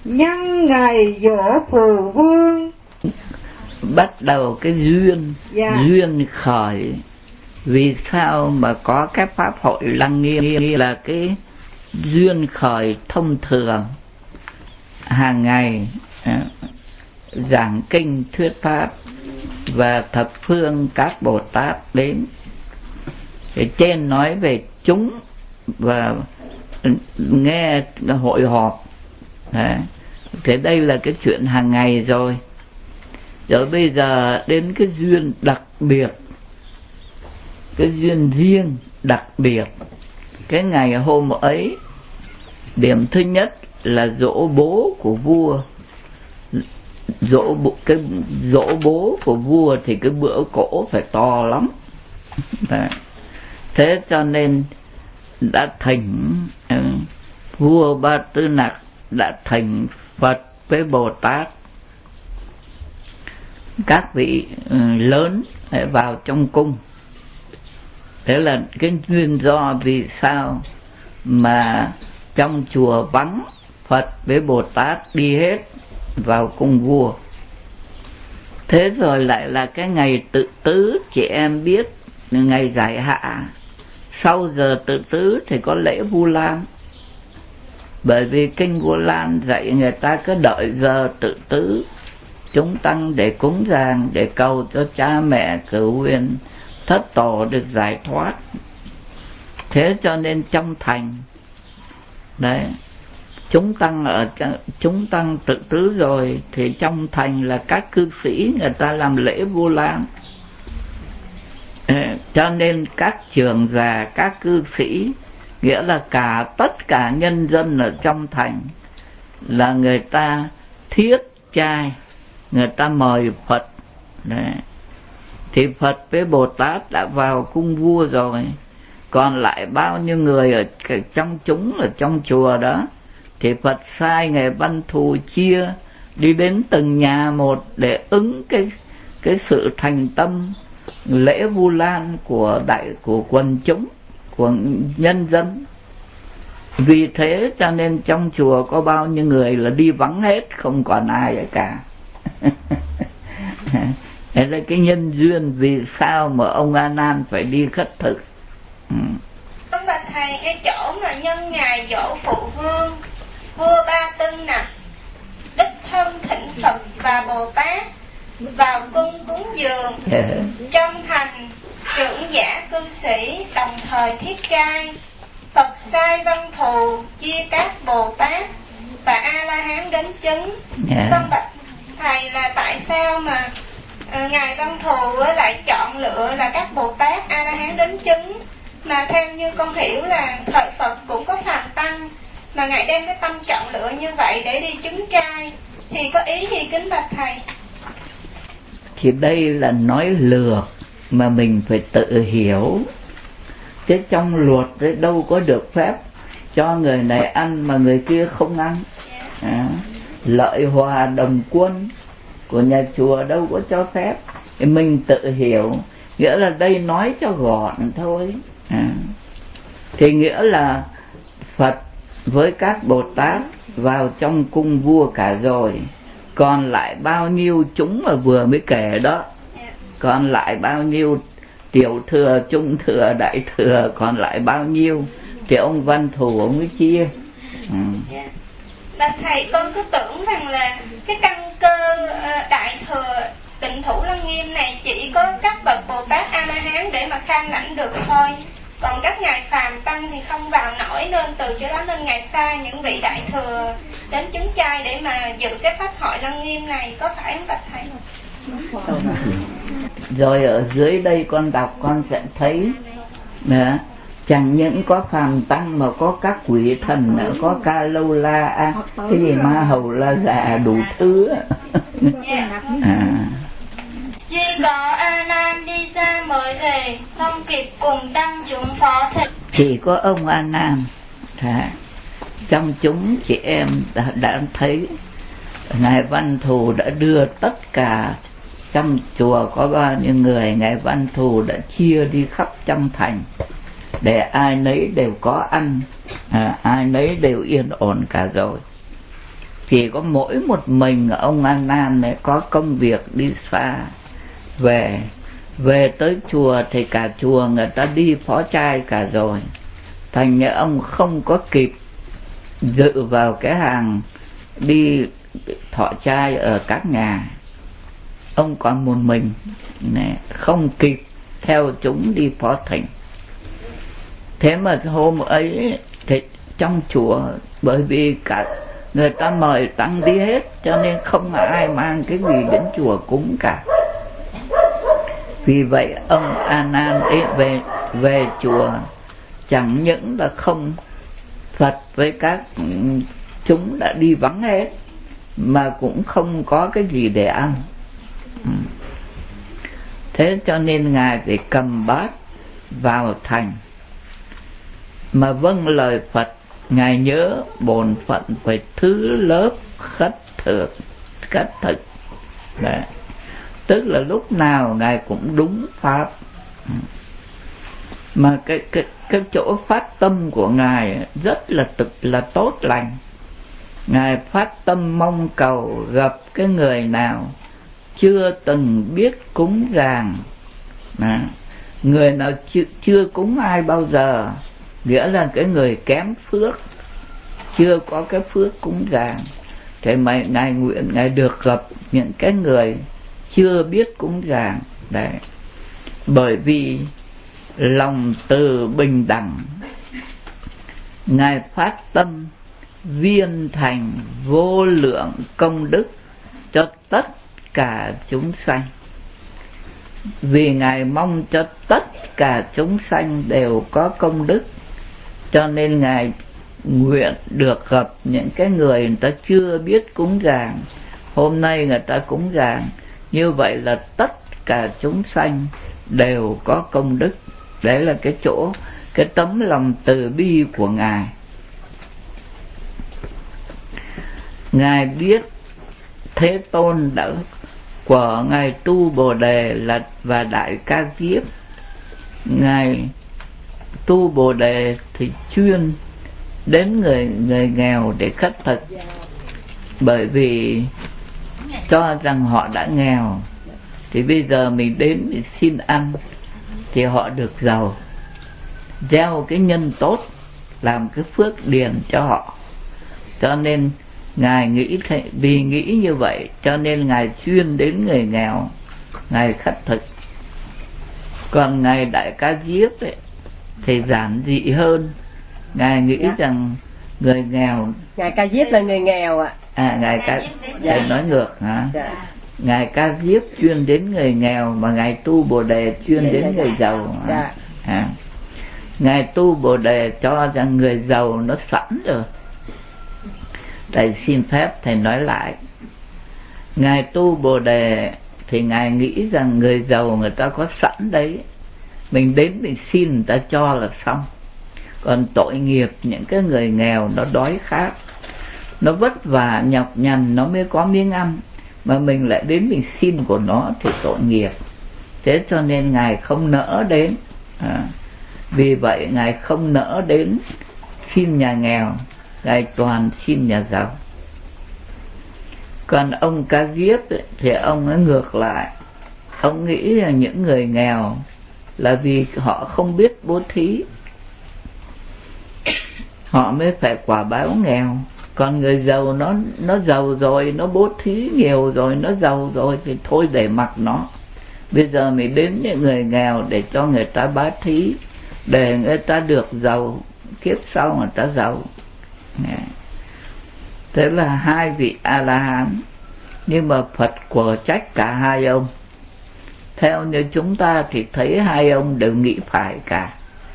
nhân ngày giỗ phù vương. Bắt đầu cái duyên, duyên khởi. Vì sao mà có cái pháp hội Lăng Nghiêm là cái duyên khởi thông thường, hàng ngày giảng kinh thuyết pháp và thập phương các Bồ Tát đến. Thì trên nói về chúng và nghe hội họp. Thế đây là cái chuyện hàng ngày rồi. Rồi bây giờ đến cái duyên đặc biệt, cái duyên riêng đặc biệt. Cái ngày hôm ấy, điểm thứ nhất là giỗ bố của vua. Cái giỗ bố của vua thì cái bữa cỗ phải to lắm. Thế cho nên đã thỉnh vua Ba Tư Nặc đã thỉnh Phật với Bồ Tát, các vị lớn vào trong cung. Thế là cái nguyên do vì sao mà trong chùa vắng, Phật với Bồ Tát đi hết vào cung vua. Thế rồi lại là cái ngày tự tứ, chị em biết, ngày giải hạ. Sau giờ tự tứ thì có lễ Vu Lan. Bởi vì kinh Vu Lan dạy người ta cứ đợi giờ tự tứ chúng tăng để cúng dường, để cầu cho cha mẹ cửu huyền thất tổ được giải thoát. Thế cho nên trong thành đấy, chúng tăng tự tứ rồi thì trong thành là các cư sĩ người ta làm lễ Vu Lan. Cho nên các trưởng già, các cư sĩ, nghĩa là tất cả nhân dân ở trong thành là người ta thiết trai, người ta mời Phật. Đấy. Thì Phật với Bồ Tát đã vào cung vua rồi, còn lại bao nhiêu người ở trong chúng, ở trong chùa đó, thì Phật sai Ngài Văn Thù chia đi đến từng nhà một để ứng cái sự thành tâm lễ Vu Lan của quần chúng, của nhân dân. Vì thế cho nên trong chùa có bao nhiêu người là đi vắng hết, không còn ai ấy cả. Thế là cái nhân duyên vì sao mà ông A Nan phải đi khất thực. Ông bạch thầy, cái chỗ mà nhân ngày giỗ phụ vương, vua Ba Tư Nặc đích thân thỉnh Phật và Bồ Tát vào cung cúng dường. Trong thành trưởng giả cư sĩ đồng thời thiết trai. Phật sai Văn Thù chia các Bồ Tát và A La Hán đến chứng. Con bạch thầy là tại sao mà ngài Văn Thù lại chọn lựa là các Bồ Tát A La Hán đến chứng, mà theo như con hiểu là thời Phật cũng có phàm tăng, mà ngài đem cái tâm chọn lựa như vậy để đi chứng trai, thì có ý gì kính bạch thầy? Thì đây là nói lược mà mình phải tự hiểu, chứ trong luật đấy đâu có được phép cho người này ăn mà người kia không ăn. Lợi hòa đồng quân của nhà chùa đâu có cho phép. Thì mình tự hiểu, nghĩa là đây nói cho gọn thôi. Thì nghĩa là Phật với các Bồ Tát vào trong cung vua cả rồi, còn lại bao nhiêu chúng mà vừa mới kể đó, còn lại bao nhiêu tiểu thừa, trung thừa, đại thừa, còn lại bao nhiêu thì ông Văn Thù ông mới chia. Bạch thầy, con cứ tưởng rằng là cái căn cơ đại thừa tịnh thủ Lăng Nghiêm này chỉ có các bậc Bồ Tát A La Hán để mà kham lãnh được thôi, còn các ngài phàm tăng thì không vào nổi, nên từ chỗ đó nên ngài sai những vị đại thừa đến chứng trai để mà dự cái pháp hội Lăng Nghiêm này, có phải không bạch thầy? Rồi ở dưới đây con đọc con sẽ thấy nữa, chẳng những có phàm tăng mà có các quỷ thần nữa, có Ca Lâu La, cái gì Ma Hầu La Già đủ thứ. Chỉ có A Nan đi ra mới về, không kịp cùng tăng chúng phó thịnh. Chỉ có ông A Nan trong chúng chị em đã thấy ngài Văn Thù đã đưa tất cả trong chùa có bao nhiêu người, ngài Văn Thù đã chia đi khắp trong thành để ai nấy đều có ăn, ai nấy đều yên ổn cả rồi. chỉ có mỗi một mình ông A Nan này có công việc đi xa, về tới chùa thì cả chùa người ta đi phó trai cả rồi, thành ra ông không có kịp dự vào cái hàng đi thọ trai ở các nhà. Ông còn một mình này, không kịp theo chúng đi phó thỉnh. Thế mà hôm ấy thì trong chùa, bởi vì cả người ta mời tăng đi hết, cho nên không ai mang cái gì đến chùa cúng cả. Vì vậy ông A Nan ấy về chùa chẳng những là không Phật với các chúng đã đi vắng hết, mà cũng không có cái gì để ăn. Thế cho nên ngài phải cầm bát vào thành, mà vâng lời Phật. Ngài nhớ bổn phận phải thứ lớp khất thực. Đấy. Tức là lúc nào ngài cũng đúng pháp. Mà cái chỗ phát tâm của ngài rất là tốt lành. Ngài phát tâm mong cầu gặp cái người nào chưa từng biết cúng dường. Người nào chưa cúng ai bao giờ, nghĩa là cái người kém phước, chưa có cái phước cúng dường. Thế mà ngài nguyện ngài được gặp những cái người chưa biết cúng dường. Đấy. Bởi vì lòng từ bình đẳng, ngài phát tâm viên thành vô lượng công đức cho tất cả chúng sanh. Vì ngài mong cho tất cả chúng sanh đều có công đức, cho nên ngài nguyện được gặp những cái người ta chưa biết cúng dường. Hôm nay người ta cúng dường, như vậy là tất cả chúng sanh đều có công đức. Đấy là cái chỗ, cái tấm lòng từ bi của ngài. Ngài biết Thế Tôn đã của ngài tu Bồ Đề là và Đại Ca Diếp. Ngài tu Bồ Đề thì chuyên đến người nghèo để khất thực, bởi vì cho rằng họ đã nghèo thì bây giờ mình đến mình xin ăn thì họ được giàu, gieo cái nhân tốt, làm cái phước điền cho họ. Cho nên ngài nghĩ vì nghĩ như vậy cho nên ngài chuyên đến người nghèo, ngài khất thực. Còn ngài Đại Ca Diếp ấy, thì giản dị hơn. Ngài nghĩ rằng người nghèo, ngài Ca Diếp là người nghèo ạ. Ngài Ca thầy nói ngược hả? Ngài Ca Diếp chuyên đến người nghèo, mà ngài tu Bồ Đề chuyên đến người giàu. Ngài tu Bồ Đề cho rằng người giàu nó sẵn rồi. Thầy xin phép thầy nói lại. Ngài tu Bồ Đề thì ngài nghĩ rằng người giàu người ta có sẵn đấy, mình đến mình xin người ta cho là xong. Còn tội nghiệp những cái người nghèo nó đói khát, nó vất vả nhọc nhằn nó mới có miếng ăn, mà mình lại đến mình xin của nó thì tội nghiệp. Thế cho nên ngài không nỡ đến. Vì vậy ngài không nỡ đến xin nhà nghèo, ngài toàn xin nhà giàu. Còn ông Ca Diếp ấy, thì ông ấy ngược lại. Ông nghĩ là những người nghèo là vì họ không biết bố thí, họ mới phải quả báo nghèo. Còn người giàu nó giàu rồi, nó bố thí nhiều rồi, nó giàu rồi thì thôi để mặc nó. Bây giờ mình đến những người nghèo để cho người ta bá thí, để người ta được giàu, kiếp sau người ta giàu. Thế là hai vị A-la-hán, nhưng mà Phật của trách cả hai ông. Theo như chúng ta thì thấy hai ông đều nghĩ phải cả.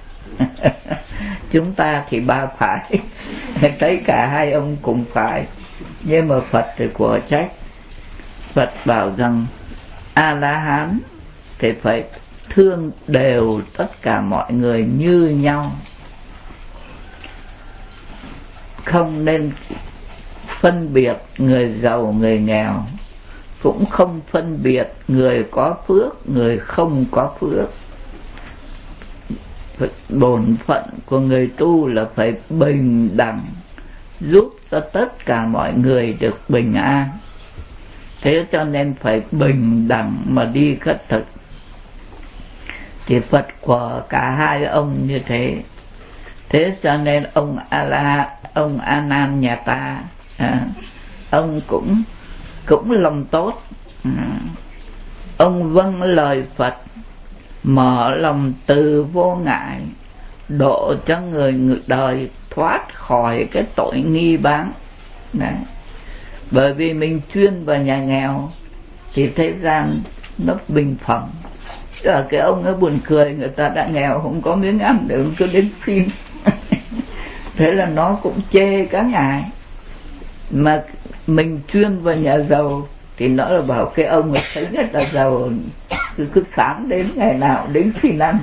Chúng ta thì ba phải, thấy cả hai ông cùng phải, nhưng mà Phật thì của trách. Phật bảo rằng A-la-hán thì phải thương đều tất cả mọi người như nhau, không nên phân biệt người giàu người nghèo, cũng không phân biệt người có phước người không có phước. Bổn phận của người tu là phải bình đẳng giúp cho tất cả mọi người được bình an. Thế cho nên phải bình đẳng mà đi khất thực. Thì Phật của cả hai ông như thế. Thế cho nên ông A Nan nhà ta, ông cũng lòng tốt. Ông vâng lời Phật, mở lòng từ vô ngại, độ cho người đời thoát khỏi cái tội nghi báng. Đấy. Bởi vì mình chuyên vào nhà nghèo thì thế gian nó bình phẩm. Ở cái ông ấy buồn cười, người ta đã nghèo không có miếng ăn để cứ đến phim. Thế là nó cũng chê cả ngày. Mà mình chuyên vào nhà giàu thì nó là bảo cái ông ấy thấy rất là giàu, cứ sáng đến ngày nào đến xin ăn.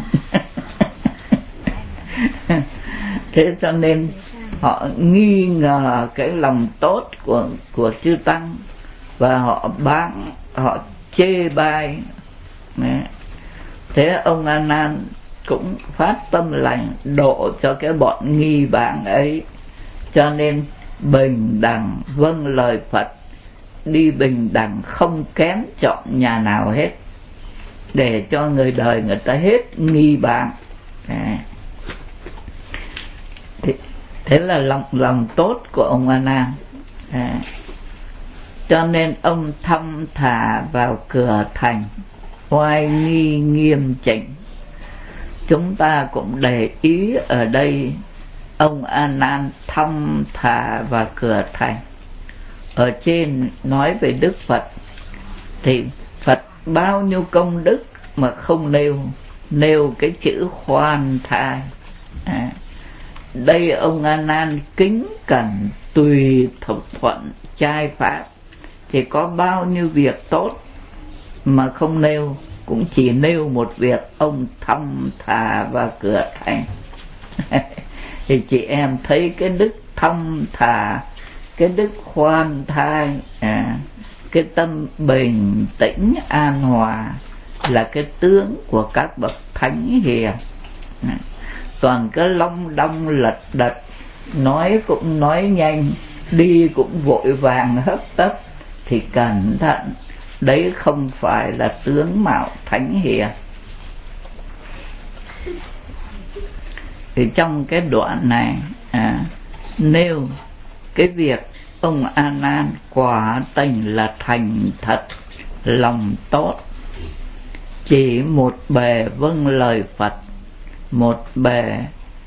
Thế cho nên họ nghi ngờ cái lòng tốt của chư tăng, và họ chê bai. Thế ông A Nan cũng phát tâm lành độ cho cái bọn nghi báng ấy. Cho nên bình đẳng vâng lời Phật, đi bình đẳng không kén chọn nhà nào hết, để cho người đời người ta hết nghi báng. Thế là lòng tốt của ông A Nan. Cho nên ông thong thả vào cửa thành, oai nghi nghiêm chỉnh. Chúng ta cũng để ý ở đây, ông A Nan thong thả vào cửa thành. Ở trên nói về Đức Phật thì Phật bao nhiêu công đức mà không nêu cái chữ khoan thai. Đây ông A Nan kính cẩn tùy thuận trai pháp, thì có bao nhiêu việc tốt mà không nêu, cũng chỉ nêu một việc ông thong thả vào cửa thành. Thì chị em thấy cái đức thong thả, cái đức khoan thai, cái tâm bình tĩnh an hòa là cái tướng của các bậc thánh hiền. Toàn cái long đong lật đật, nói cũng nói nhanh, đi cũng vội vàng hấp tấp, thì cẩn thận, đấy không phải là tướng mạo thánh hiền. Thì trong cái đoạn này nêu cái việc ông A Nan quả tình là thành thật, lòng tốt, chỉ một bề vâng lời Phật, một bề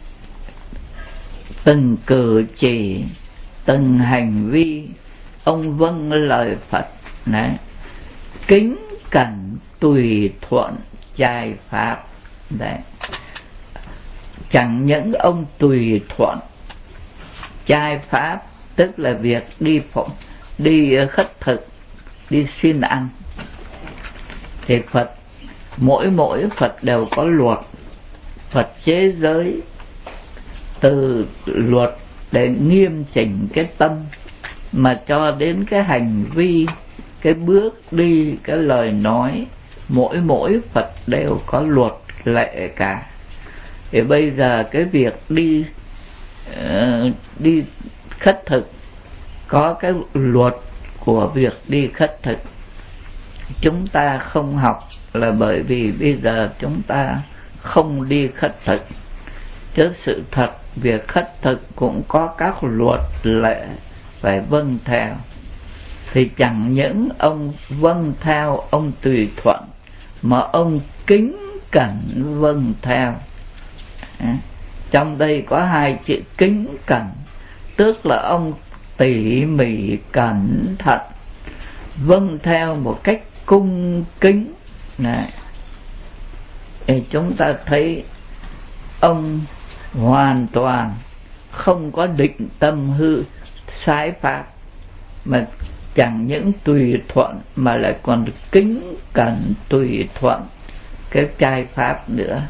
từng cử chỉ, từng hành vi ông vâng lời Phật. Đấy. Kính cẩn tùy thuận trai pháp. Đấy. Chẳng những ông tùy thuận trai pháp, tức là việc đi khất thực, đi xin ăn, thì Phật mỗi Phật đều có luật. Phật chế giới từ luật để nghiêm chỉnh cái tâm, mà cho đến cái hành vi, cái bước đi, cái lời nói, mỗi Phật đều có luật lệ cả. Thì bây giờ cái việc đi khất thực có cái luật của việc đi khất thực. Chúng ta không học là bởi vì bây giờ chúng ta không đi khất thực. Chứ sự thật việc khất thực cũng có các luật lệ phải vâng theo. Thì chẳng những ông vâng theo, ông tùy thuận, mà ông kính cẩn vâng theo. Trong đây có hai chữ kính cẩn, tức là ông tỉ mỉ cẩn thận, vâng theo một cách cung kính. Này, thì chúng ta thấy ông hoàn toàn không có định tâm hư sai pháp, mà chẳng những tùy thuận mà lại còn kính cẩn tùy thuận cái trai pháp nữa.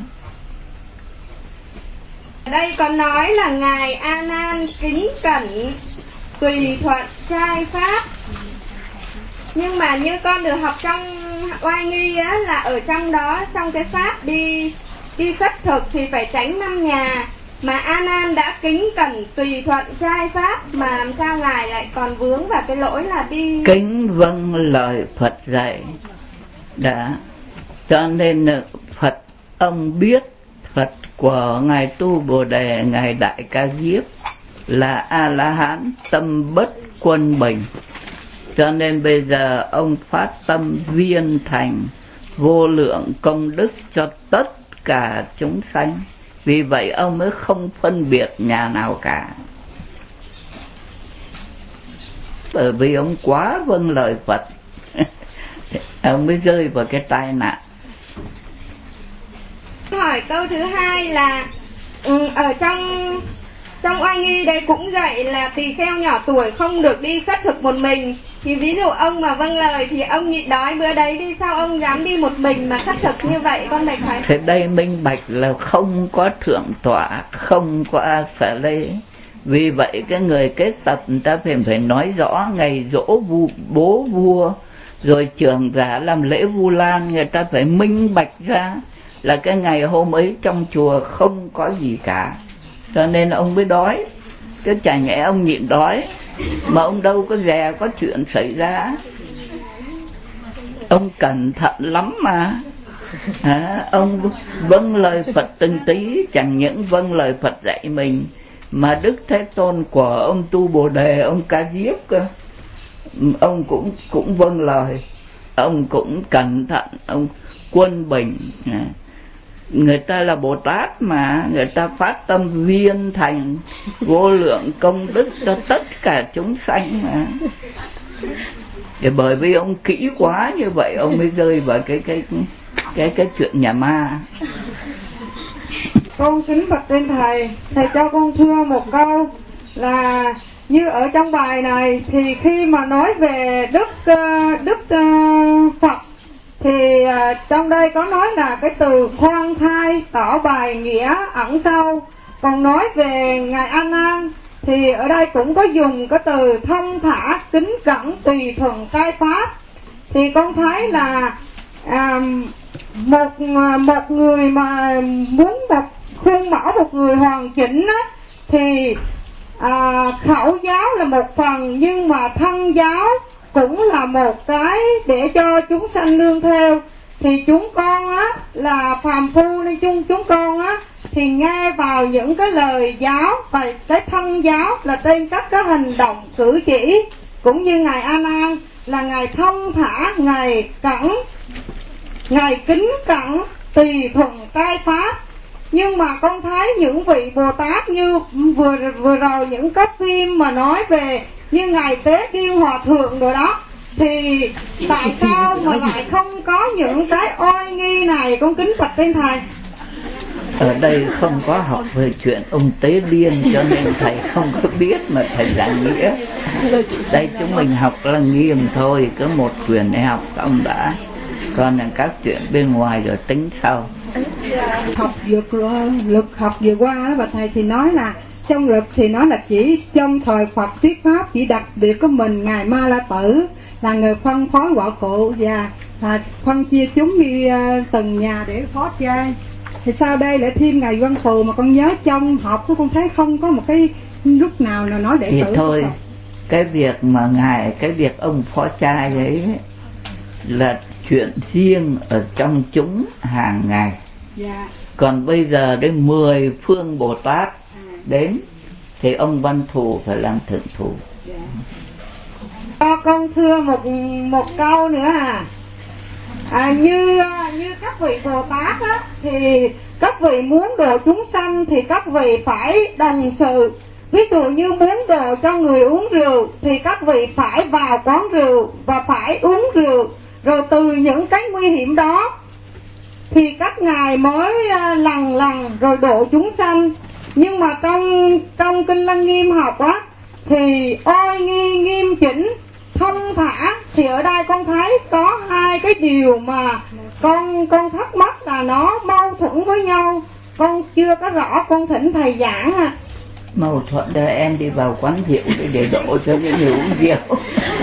Đây có nói là ngài A Nan kính cẩn tùy thuận trai pháp, nhưng mà như con được học trong oai nghi á, là ở trong đó, trong cái pháp đi khất thực thì phải tránh 5 nhà, mà A Nan đã kính cẩn tùy thuận trai pháp, mà làm sao ngài lại còn vướng vào cái lỗi là đi kính vâng lời Phật dạy đã. Cho nên Phật, ông biết Phật của ngài Tu Bồ Đề, ngài Đại Ca Diếp là A La Hán tâm bất quân bình, cho nên bây giờ ông phát tâm viên thành vô lượng công đức cho tất cả chúng sanh. Vì vậy ông mới không phân biệt nhà nào cả, bởi vì ông quá vâng lời Phật. Ông mới rơi vào cái tai nạn. Hỏi câu thứ hai là ở trong oai nghi đấy cũng dạy là tỳ kheo nhỏ tuổi không được đi khất thực một mình. Thì ví dụ ông mà vâng lời thì ông nhịn đói bữa đấy đi, sao ông dám đi một mình mà khất thực như vậy? Con bạch phải. Thế đây minh bạch là không có thượng tọa, không có A Xà Lê. Vì vậy cái người kết tập người ta phải nói rõ ngày dỗ bố vua, rồi trưởng giả làm lễ Vu Lan, người ta phải minh bạch ra là cái ngày hôm ấy trong chùa không có gì cả, cho nên ông mới đói. Chứ chả nhẽ ông nhịn đói mà ông đâu có dè có chuyện xảy ra. Ông cẩn thận lắm mà. Ông vâng lời Phật từng tí, chẳng những vâng lời Phật dạy mình mà Đức Thế Tôn của ông Tu Bồ Đề, ông Ca Diếp cơ, ông cũng vâng lời, ông cũng cẩn thận, ông quân bình. Người ta là Bồ Tát mà, người ta phát tâm viên thành vô lượng công đức cho tất cả chúng sanh mà. Thì bởi vì ông kỹ quá như vậy ông mới rơi vào cái chuyện nhà ma. Con kính bạch trên thầy cho con thưa một câu là như ở trong bài này thì khi mà nói về đức Phật thì trong đây có nói là cái từ khoan thai tỏ bài nghĩa ẩn sâu. Còn nói về ngài A Nan thì ở đây cũng có dùng cái từ thông thả kính cẩn tùy thuận cai pháp. Thì con thấy là một người mà muốn một khuôn mẫu, một người hoàn chỉnh á, thì khẩu giáo là một phần, nhưng mà thân giáo cũng là một cái để cho chúng sanh nương theo. Thì chúng con á là phàm phu nên chúng con á thì nghe vào những cái lời giáo, và cái thân giáo là trên các cái hành động cử chỉ. Cũng như ngài A Nan là ngài thông thả, ngài kính cẩn tùy thuận cai pháp. Nhưng mà con thấy những vị Bồ Tát như vừa rồi những cái phim mà nói về như ngài Tế Kiêu Hòa Thượng rồi đó, thì tại sao mà lại không có những cái oai nghi này? Con kính bạch trên thầy. Ở đây không có học về chuyện ông Tế Điên cho nên thầy không có biết mà thầy giảng nghĩa. Đây chúng mình học là nghiêm thôi, cứ một quyển để học xong đã, còn là các chuyện bên ngoài rồi tính sau. Học lực học vừa qua đó bà thầy thì nói là trong lực thì nói là chỉ trong thời Phật thuyết pháp chỉ đặc biệt có mình ngài Ma La Tử là người phân phối quả cụ và phân chia chúng đi từng nhà để phó trai. Thì sau đây lại thêm ngài Văn Thù, mà con nhớ trong học của con thấy không có một cái lúc nào là nói đệ tử. Thôi cái việc mà cái việc ông phó trai ấy là chuyện riêng ở trong chúng hàng ngày. Dạ. Còn bây giờ đến 10 phương Bồ Tát đến thì ông Văn Thù phải làm thượng thủ. Dạ. Con thưa một câu nữa như các vị Bồ Tát á, thì các vị muốn độ chúng sanh thì các vị phải đồng sự. Ví dụ như muốn độ cho người uống rượu thì các vị phải vào quán rượu và phải uống rượu, rồi từ những cái nguy hiểm đó thì các ngài mới lần rồi độ chúng sanh. Nhưng mà trong kinh Lăng Nghiêm học á thì oai nghi nghiêm chỉnh thông thả, thì ở đây con thấy có hai cái điều mà con thắc mắc là nó mâu thuẫn với nhau, con chưa có rõ, con thỉnh thầy giảng Mâu thuẫn để em đi vào quán rượu để độ cho những người uống rượu.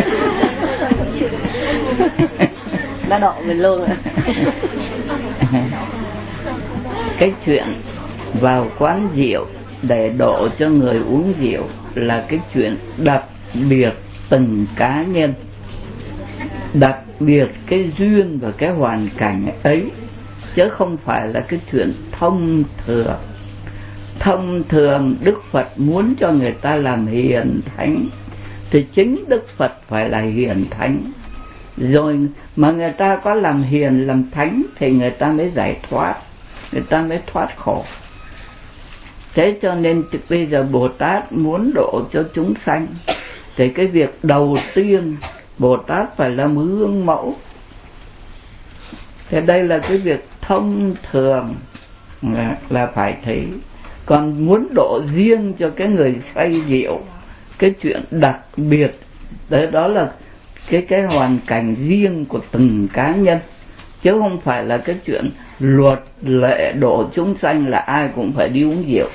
Nó độ mình luôn ạ. Cái chuyện vào quán rượu để độ cho người uống rượu là cái chuyện đặc biệt từng cá nhân, đặc biệt cái duyên và cái hoàn cảnh ấy, chứ không phải là cái chuyện thông thường. Thông thường Đức Phật muốn cho người ta làm hiền thánh thì chính Đức Phật phải là hiền thánh, rồi mà người ta có làm hiền làm thánh thì người ta mới giải thoát, người ta mới thoát khổ. Thế cho nên bây giờ Bồ Tát muốn độ cho chúng sanh thì cái việc đầu tiên Bồ Tát phải làm gương mẫu. Thế đây là cái việc thông thường là phải thấy. Còn muốn độ riêng cho cái người say rượu, cái chuyện đặc biệt đấy, đó là cái hoàn cảnh riêng của từng cá nhân, chứ không phải là cái chuyện luật lệ độ chúng sanh là ai cũng phải đi uống rượu.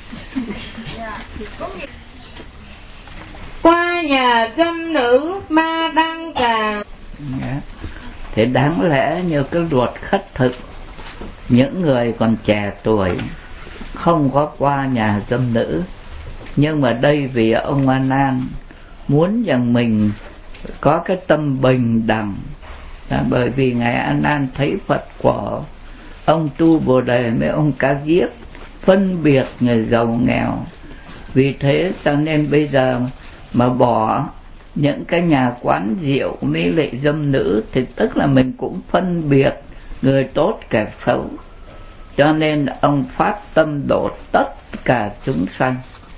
Qua nhà dâm nữ ma đăng trà. Thế đáng lẽ như cái luật khất thực, những người còn trẻ tuổi không có qua nhà dâm nữ, nhưng mà đây vì ông A Nan muốn rằng mình có cái tâm bình đẳng, bởi vì ngài A Nan thấy Phật quả, ông Tu Bồ Đề với ông Ca Diếp phân biệt người giàu nghèo. Vì thế cho nên bây giờ mà bỏ những cái nhà quán rượu mấy lệ dâm nữ thì tức là mình cũng phân biệt người tốt kẻ xấu. Cho nên ông phát tâm độ tất cả chúng sanh,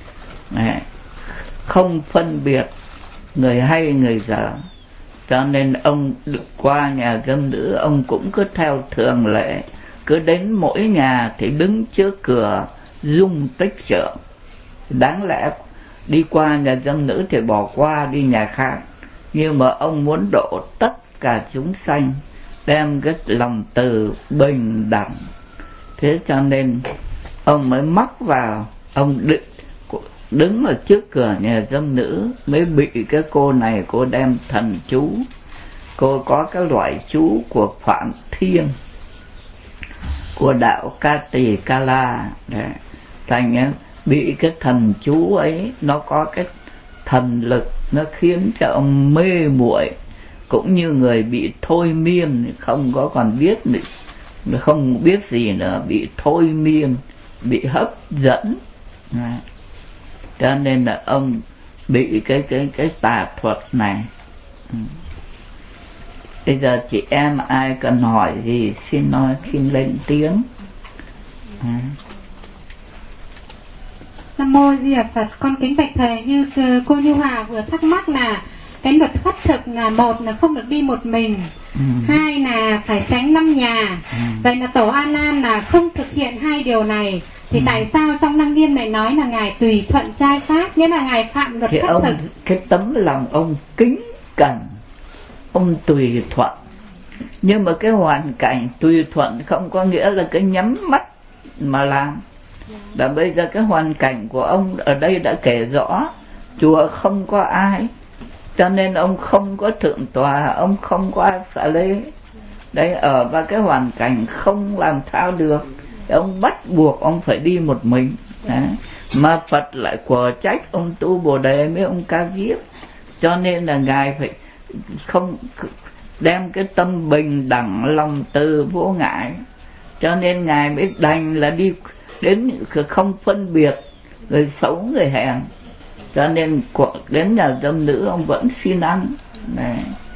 không phân biệt người hay người dở. Cho nên ông qua nhà dâm nữ, ông cũng cứ theo thường lệ, cứ đến mỗi nhà thì đứng trước cửa dung tích trượng. Đáng lẽ đi qua nhà dâm nữ thì bỏ qua đi nhà khác, nhưng mà ông muốn độ tất cả chúng sanh, đem cái lòng từ bình đẳng. Thế cho nên ông mới mắc vào, ông đứng ở trước cửa nhà dâm nữ, mới bị cái cô này cô đem thần chú. Cô có cái loại chú của Phạm Thiên, của đạo Ca Tỳ Ca La, thành bị cái thần chú ấy, nó có cái thần lực, nó khiến cho ông mê muội, cũng như người bị thôi miên, không có còn biết nữa, không biết gì nữa, bị thôi miên, bị hấp dẫn. Cho nên là ông bị cái tà thuật này. Bây giờ chị em ai cần hỏi gì xin nói, xin lên tiếng. Nam mô Di Đà Phật. Con kính bạch thầy, như cô Như Hòa vừa thắc mắc là cái luật khất thực là một là không được đi một mình, hai là phải tránh 5 nhà. Vậy là tổ A Nan là không thực hiện hai điều này, thì tại sao trong Lăng Nghiêm này nói là ngài tùy thuận trai pháp, nghĩa là ngài phạm luật khất thực? Cái tấm lòng ông kính cẩn, ông tùy thuận, nhưng mà cái hoàn cảnh tùy thuận không có nghĩa là cái nhắm mắt mà làm. Và bây giờ cái hoàn cảnh của ông ở đây đã kể rõ, chùa không có ai, cho nên ông không có thượng tòa, ông không có ai xả lễ. Đấy, ở vào cái hoàn cảnh không làm sao được, ông bắt buộc ông phải đi một mình. Đấy. Mà Phật lại của trách ông Tu Bồ Đề với ông Ca Diếp, cho nên là ngài phải không đem cái tâm bình đẳng, lòng từ vô ngại, cho nên ngài mới đành là đi đến không phân biệt người xấu người hèn. Cho nên đến nhà dâm nữ ông vẫn xin ăn. Này.